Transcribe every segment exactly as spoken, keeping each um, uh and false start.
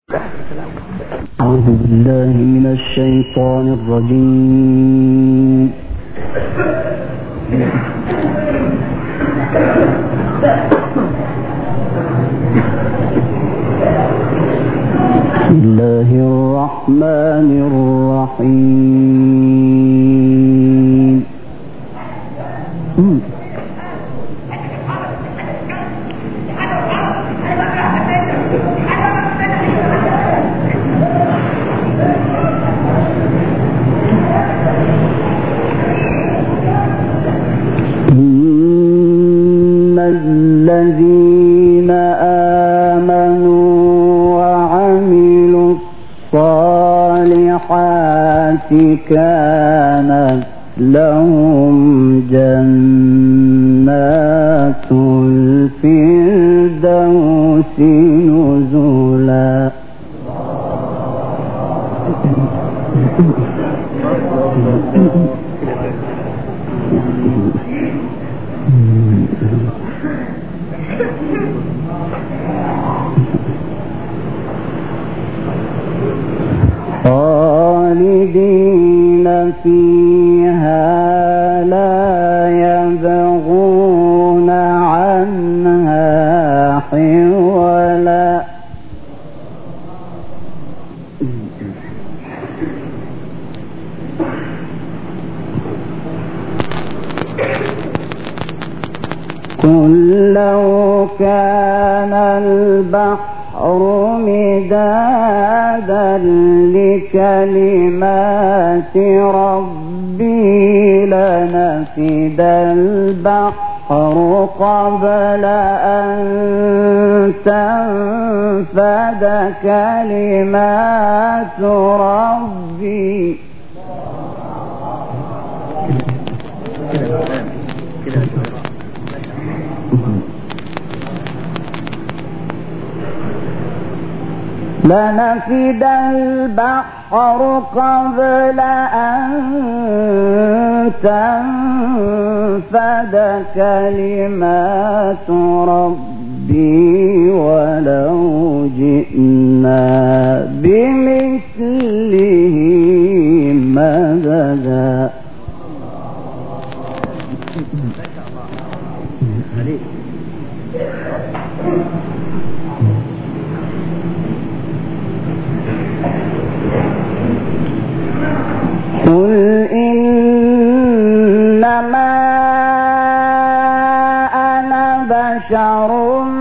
أعوذ بالله من الشيطان الرجيم. بسم الله الرحمن الرحيم. إن الذين آمنوا وعملوا الصالحات كانت لهم جنات الفردوس نزلا. خالدين فيها لا يبغون عنها حولا. قل لو كان البحر مدادا لكلمات ربي لنفد البحر قبل أن تنفد كلمات ربي. لنفد البحر قبل أن تنفد كلمات ربي ولو جئنا بمثله مددا. قل إنما أنا بشر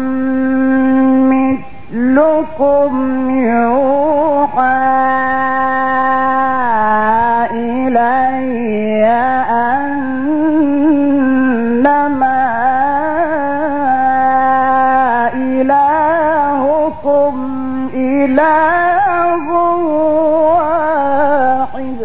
مثلكم يوحى إلي أنما إلهكم إله واحد.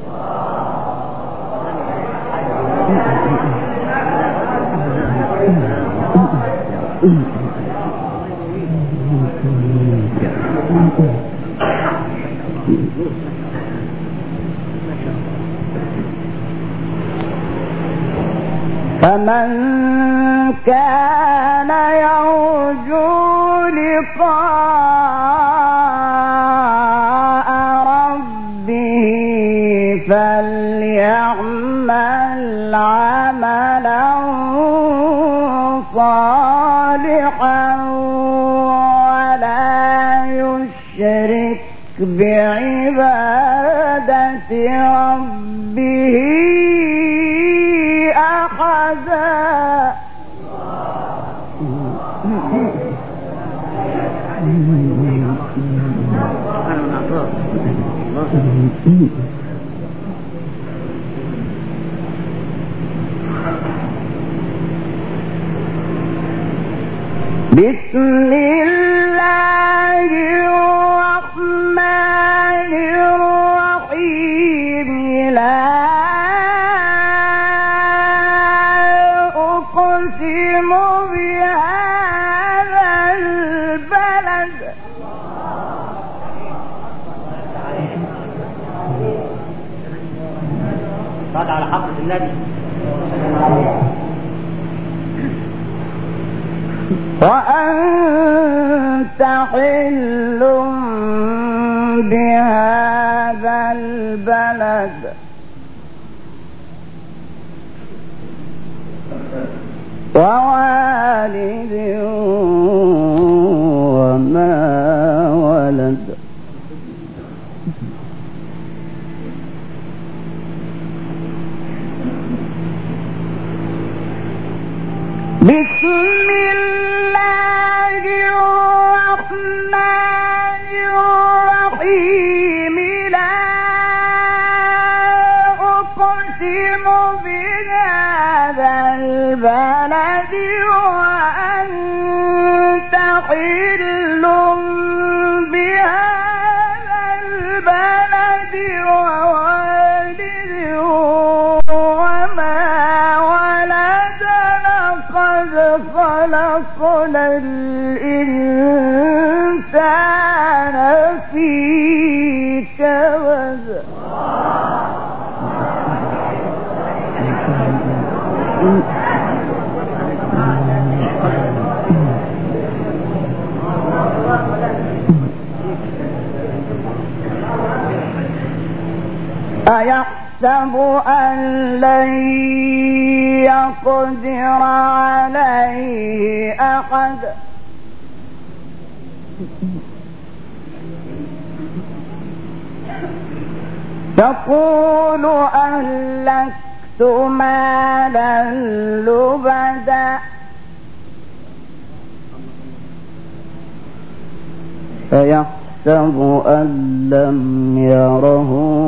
فمن كان يرجو لقاء ربه فليعمل عملا صالحا ولا يشرك بعبادة ربه أحدا. بسم الله الرحمن الرحيم. لا أقسم بهذا البلد. صلى على حضرة النبي. وأنت حل بهذا البلد ووالد وما ولد. بسم الله الرحمن الرحيم. لا أقسم بهذا البلد وأنت حل بهذا البلد ووالد وما ولد. لقد خلقنا الإنسان في كبد. أيحسب أن لن يقدر عليه أحد. تقول أهلكت مالا لبدا. فيحسب أن لم يره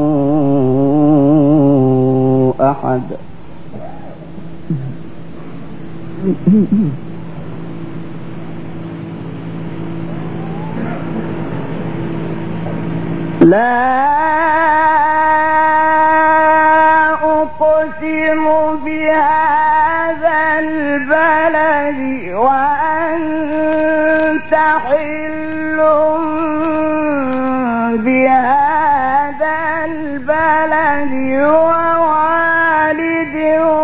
أحد. لا أقسم بهذا البلد وأنت حل بهذا البلد ووالد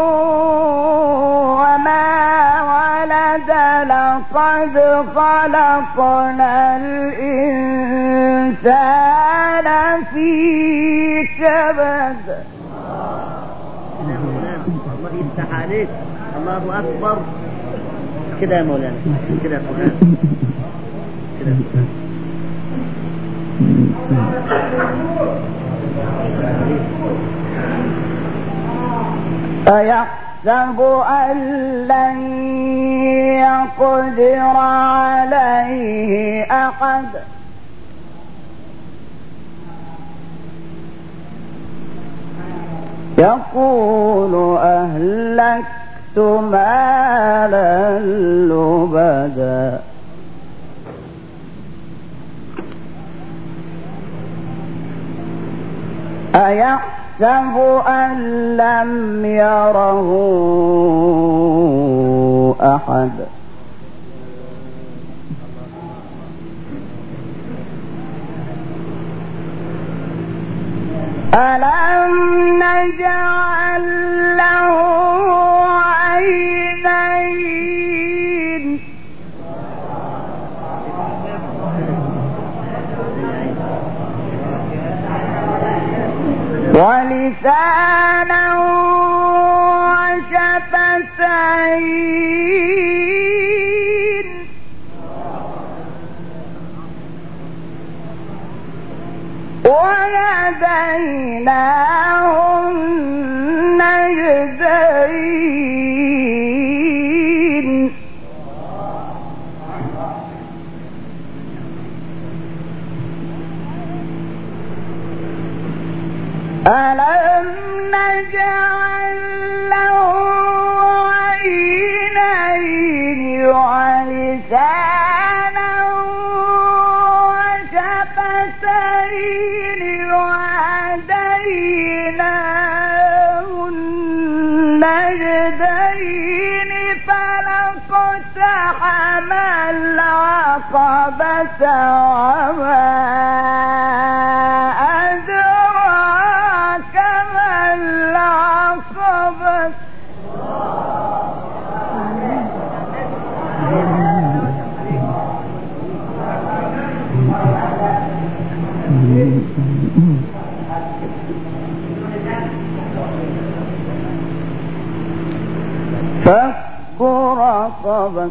وما ولد. لقد خلقنا الإنسان في كبد. الله يفتح عليك. الله أكبر. كده يا مولانا. كده يا مولانا. كده. أيحسب أن لن يقدر عليه أحد. يقول أهلكت مالا لبدا. أيحسب أن لم يره أحد. ألم نجعل له عينين ولسانا وشفتين وهديناه النجدين. ألم نجعل له عينين ولسانا وشفتين وهديناه النجدين. فلاقتحم العقبة وما أدراك ما العقبة. فك رقبة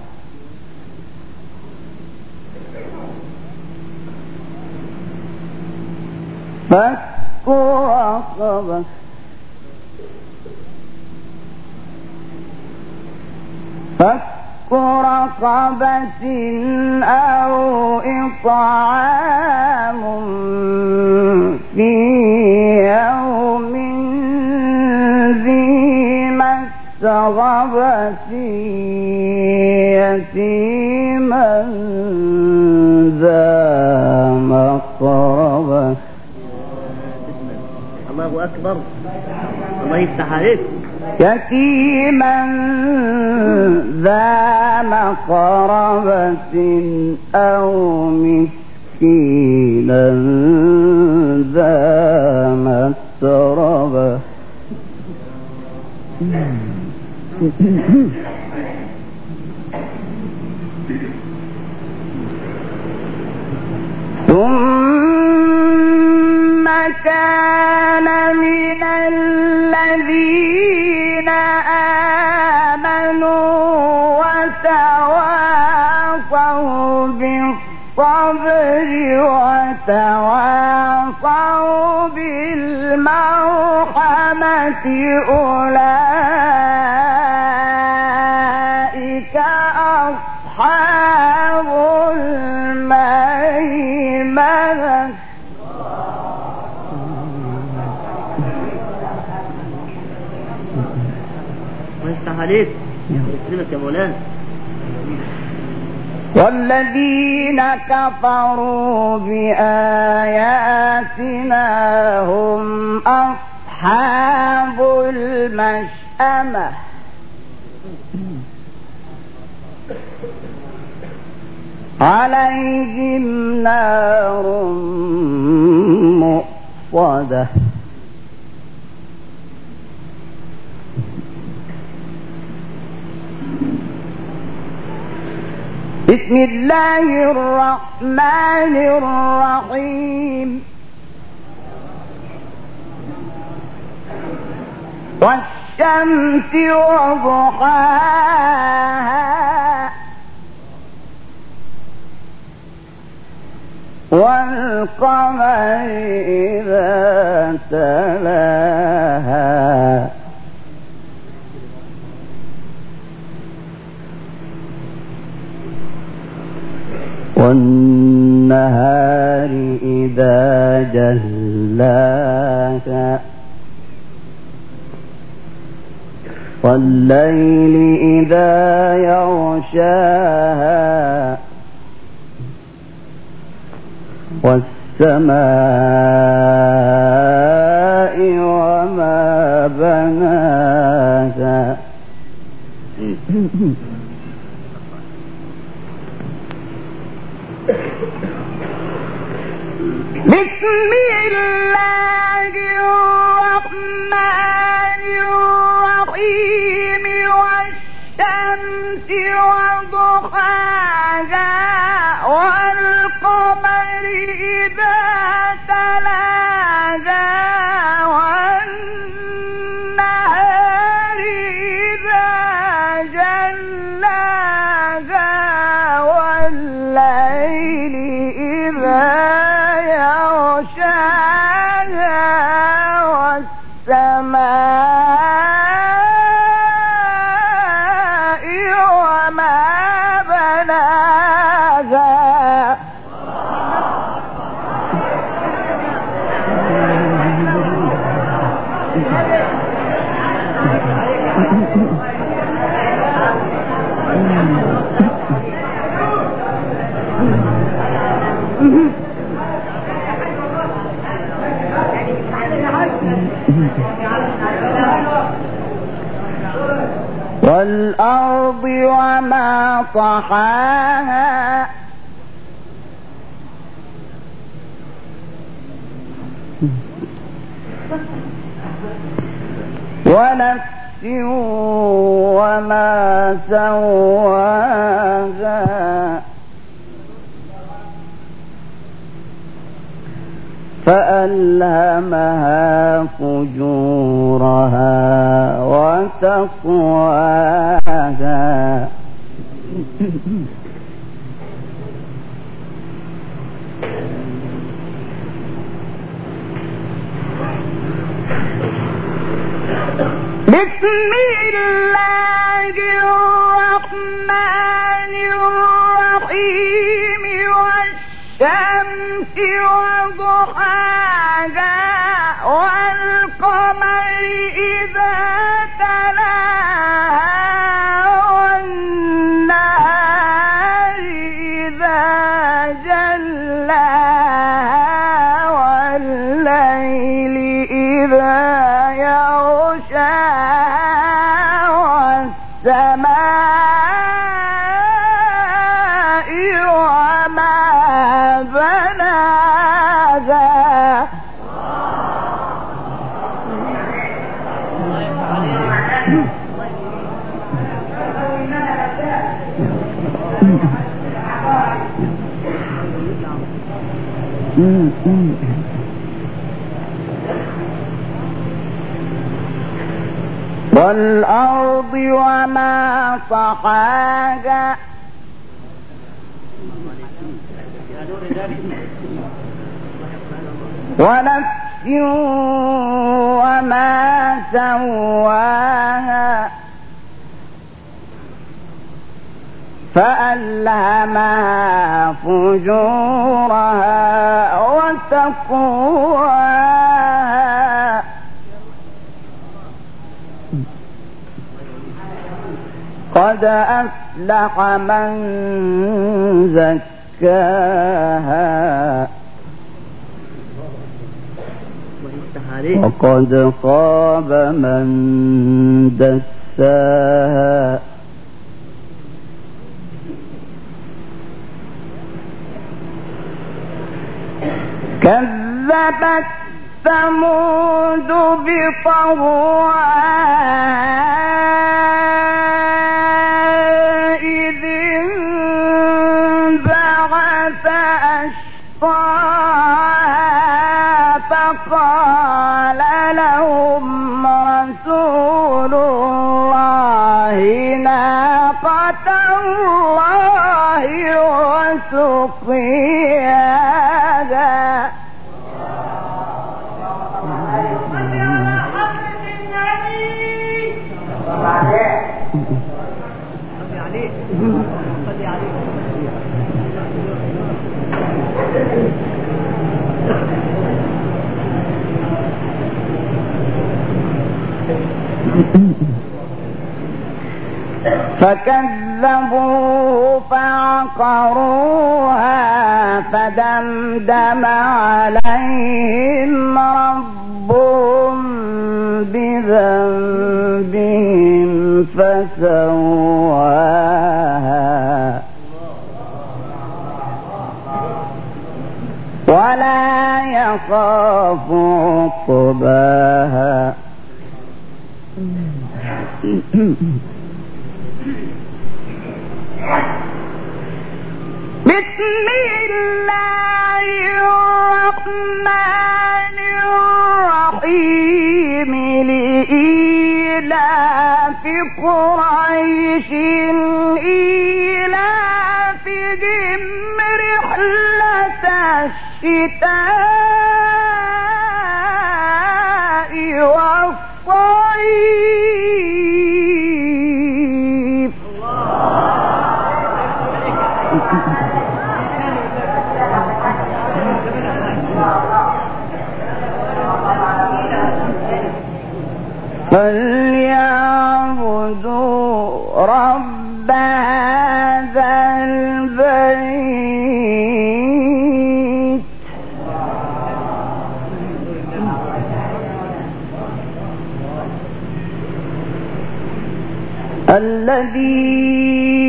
فك رقبة فك رقبة أو إطعام في يوم ذي مسغبة يتيما ذا مقربة. الله أكبر، الله يفتح عليك. يتيما ذا مقربة أو مسكينا ذا مسربة. ثم كان من الذين آمنوا وتواصوا بالصبر وتواصوا بالمرحمة أولئك أصحاب الميمنة. الله يفتح عليك، يسلمك يا مولانا. والذين كفروا بآياتنا هم أصحاب المشأمة عليهم نار مؤصدة. بسم الله الرحمن الرحيم. والشمس وضحاها والقمر إذا تلاها والنهار إذا جلاها والليل إذا يغشاها والسماء وما بناها. بسم الله الرحمن الرحيم. والشمس وضحاها والقمر إذا تلاها والنهار إذا جلاها والليل إذا يغشاها والسماء وما بناها. والأرض وما طحاها ونفس وما سواها فألهمها فجورها وتقواها بسم الله الرحمن الرحيم والشمس وضحاها والقمر إذا تلاها والنهار إذا جلاها والليل إذا يغشاها والسماء وما بناها والأرض وما طحاها ونفس وما سواها فألهمها فجورها وتقواها قد أفلح من زكاها وقد خاب من دساها كذبت ثمود بطغواها إذ انبعث أشقاها فقال لهم رسول الله ناقة الله وسقياها فكذبوه فعقروها فدمدم عليهم ربهم بذنبهم فسواها ولا يخاف عقباها بسم الله الرحمن الرحيم لإيلاف قريش إيلافهم رحلة الشتاء والصيف فليعبدوا رب هذا البيت الذي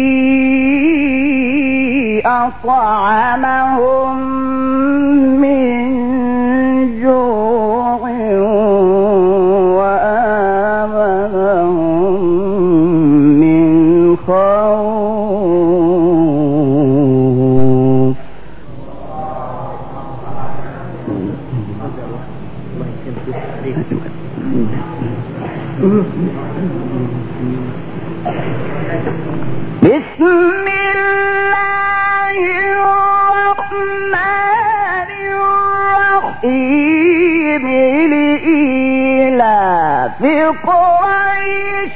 أطعمهم من جوع وآمنهم من خوف الله يكرمك عليك. بسم الله الرحمن الرحيم لإيلاف قريش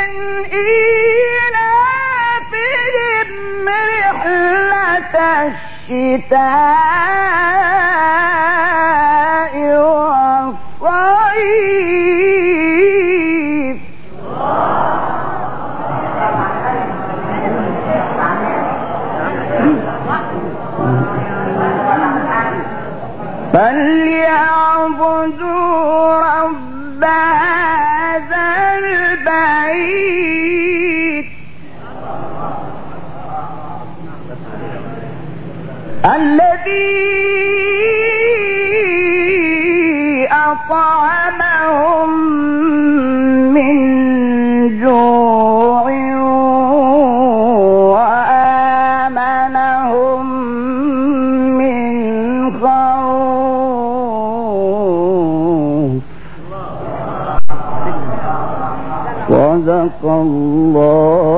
إيلافهم رحلة الشتاء والصيف فليعبدوا رب هذا البيت الذي أطعمهم من جوع وآمنهم من خوف. صدق الله